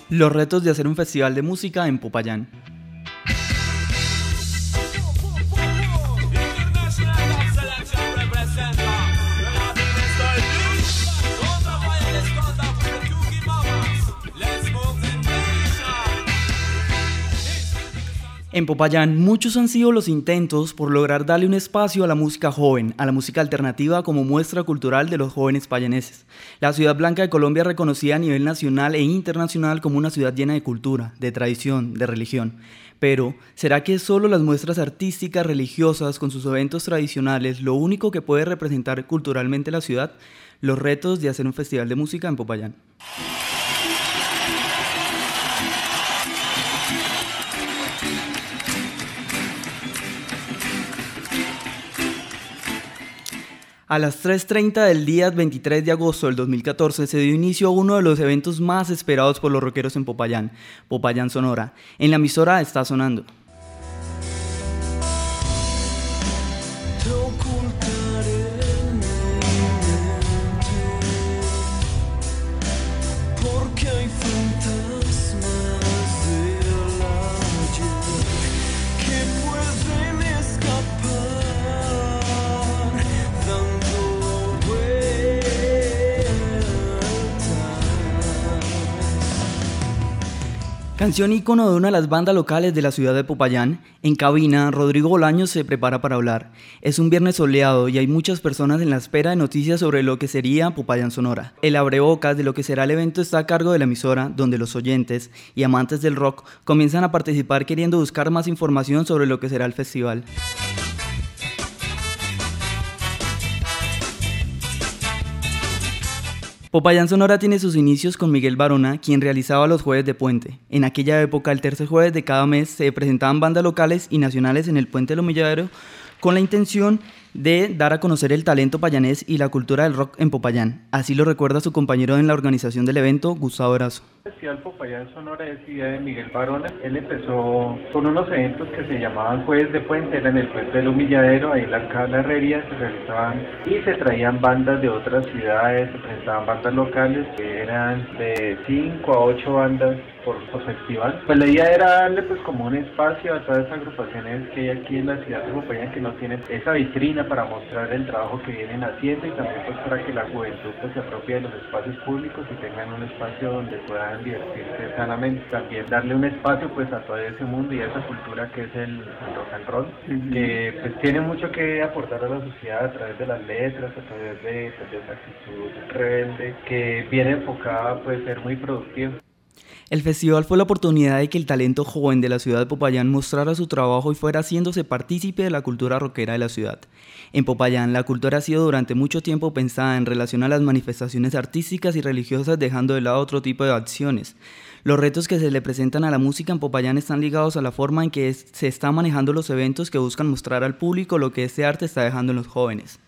Los retos de hacer un festival de música en Popayán. En Popayán, muchos han sido los intentos por lograr darle un espacio a la música joven, a la música alternativa como muestra cultural de los jóvenes payaneses. La Ciudad Blanca de Colombia es reconocida a nivel nacional e internacional como una ciudad llena de cultura, de tradición, de religión. Pero, ¿será que solo las muestras artísticas religiosas con sus eventos tradicionales lo único que puede representar culturalmente la ciudad? Los retos de hacer un festival de música en Popayán. A las 3:30 del día 23 de agosto del 2014 se dio inicio a uno de los eventos más esperados por los rockeros en Popayán, Popayán Sonora. En la emisora está sonando. Canción ícono de una de las bandas locales de la ciudad de Popayán. En cabina, Rodrigo Bolaños se prepara para hablar. Es un viernes soleado y hay muchas personas en la espera de noticias sobre lo que sería Popayán Sonora. El abrebocas de lo que será el evento está a cargo de la emisora, donde los oyentes y amantes del rock comienzan a participar queriendo buscar más información sobre lo que será el festival. Popayán Sonora tiene sus inicios con Miguel Barona, quien realizaba los jueves de puente. En aquella época, el tercer jueves de cada mes se presentaban bandas locales y nacionales en el Puente del Humilladero con la intención de dar a conocer el talento payanés y la cultura del rock en Popayán. Así lo recuerda su compañero en la organización del evento, Gustavo Erazo. El Festival Popayán Sonora es idea de Miguel Barona. Él empezó con unos eventos que se llamaban Jueves de Puente, era en el Puente del Humilladero, ahí en la Arcada de la Herrería se realizaban y se traían bandas de otras ciudades, se presentaban bandas locales que eran de 5 a 8 bandas por festival. Pues la idea era darle pues como un espacio a todas esas agrupaciones que hay aquí en la ciudad de Popayán que no tienen esa vitrina para mostrar el trabajo que vienen haciendo y también pues para que la juventud pues se apropie de los espacios públicos y tengan un espacio donde puedan divertirse sanamente. También darle un espacio pues a todo ese mundo y a esa cultura que es el rock and roll, que pues tiene mucho que aportar a la sociedad a través de las letras, a través de esa actitud rebelde que viene enfocada pues ser muy productiva. El festival fue la oportunidad de que el talento joven de la ciudad de Popayán mostrara su trabajo y fuera haciéndose partícipe de la cultura rockera de la ciudad. En Popayán, la cultura ha sido durante mucho tiempo pensada en relación a las manifestaciones artísticas y religiosas, dejando de lado otro tipo de acciones. Los retos que se le presentan a la música en Popayán están ligados a la forma en que se están manejando los eventos que buscan mostrar al público lo que este arte está dejando en los jóvenes.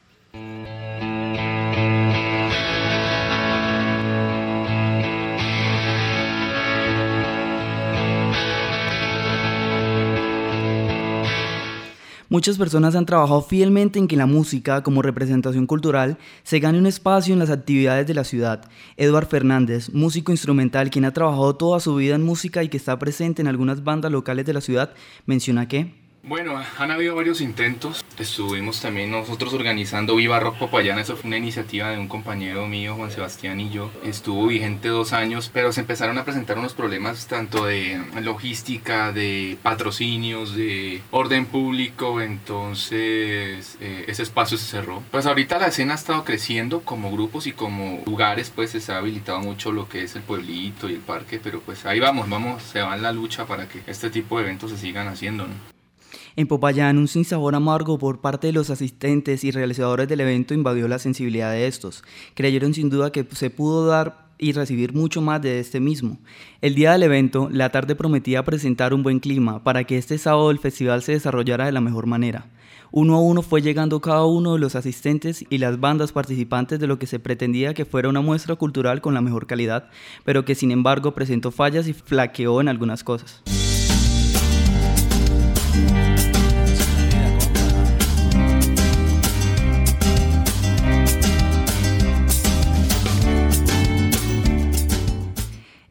Muchas personas han trabajado fielmente en que la música, como representación cultural, se gane un espacio en las actividades de la ciudad. Eduard Fernández, músico instrumental, quien ha trabajado toda su vida en música y que está presente en algunas bandas locales de la ciudad, menciona que... Bueno, han habido varios intentos. Estuvimos también nosotros organizando Viva Rock Popayán. Eso fue una iniciativa de un compañero mío, Juan Sebastián, y yo. Estuvo vigente 2 años, pero se empezaron a presentar unos problemas tanto de logística, de patrocinios, de orden público. Entonces ese espacio se cerró. Pues ahorita la escena ha estado creciendo como grupos y como lugares, pues se ha habilitado mucho lo que es el pueblito y el parque, pero pues ahí vamos, se va en la lucha para que este tipo de eventos se sigan haciendo, ¿no? En Popayán, un sinsabor amargo por parte de los asistentes y realizadores del evento invadió la sensibilidad de estos. Creyeron sin duda que se pudo dar y recibir mucho más de este mismo. El día del evento, la tarde prometía presentar un buen clima para que este sábado el festival se desarrollara de la mejor manera. Uno a uno fue llegando cada uno de los asistentes y las bandas participantes de lo que se pretendía que fuera una muestra cultural con la mejor calidad, pero que sin embargo presentó fallas y flaqueó en algunas cosas.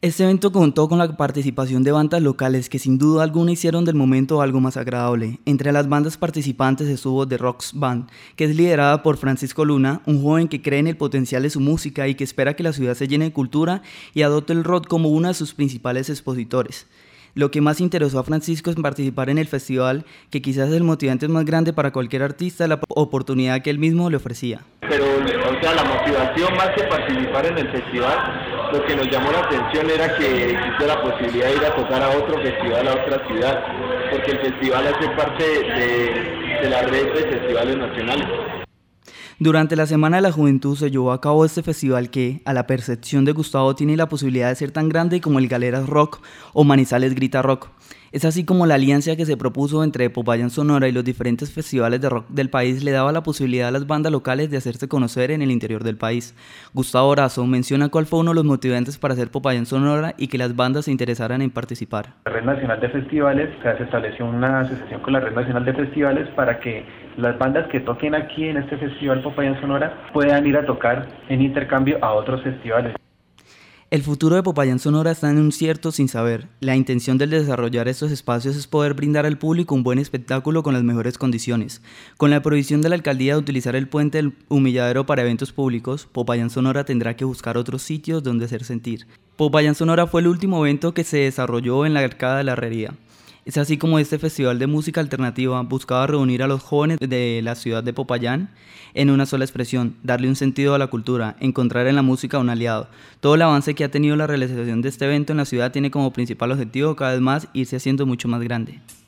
Este evento contó con la participación de bandas locales que sin duda alguna hicieron del momento algo más agradable. Entre las bandas participantes estuvo The Rocks Band, que es liderada por Francisco Luna, un joven que cree en el potencial de su música y que espera que la ciudad se llene de cultura y adopte el rock como uno de sus principales expositores. Lo que más interesó a Francisco es participar en el festival, que quizás el motivante más grande para cualquier artista, la oportunidad que él mismo le ofrecía. Pero, o sea, la motivación más que participar en el festival, lo que nos llamó la atención era que existe la posibilidad de ir a tocar a otro festival, a otra ciudad, porque el festival hace parte de la red de festivales nacionales. Durante la Semana de la Juventud se llevó a cabo este festival que, a la percepción de Gustavo, tiene la posibilidad de ser tan grande como el Galeras Rock o Manizales Grita Rock. Es así como la alianza que se propuso entre Popayán Sonora y los diferentes festivales de rock del país le daba la posibilidad a las bandas locales de hacerse conocer en el interior del país. Gustavo Orazo menciona cuál fue uno de los motivantes para hacer Popayán Sonora y que las bandas se interesaran en participar. La Red Nacional de Festivales, o sea, se estableció una asociación con la Red Nacional de Festivales para que las bandas que toquen aquí en este festival Popayán Sonora puedan ir a tocar en intercambio a otros festivales. El futuro de Popayán Sonora está en un cierto sin saber. La intención del desarrollar estos espacios es poder brindar al público un buen espectáculo con las mejores condiciones. Con la prohibición de la alcaldía de utilizar el puente del Humilladero para eventos públicos, Popayán Sonora tendrá que buscar otros sitios donde hacer sentir. Popayán Sonora fue el último evento que se desarrolló en la Arcada de la Herrería. Es así como este festival de música alternativa buscaba reunir a los jóvenes de la ciudad de Popayán en una sola expresión, darle un sentido a la cultura, encontrar en la música un aliado. Todo el avance que ha tenido la realización de este evento en la ciudad tiene como principal objetivo cada vez más irse haciendo mucho más grande.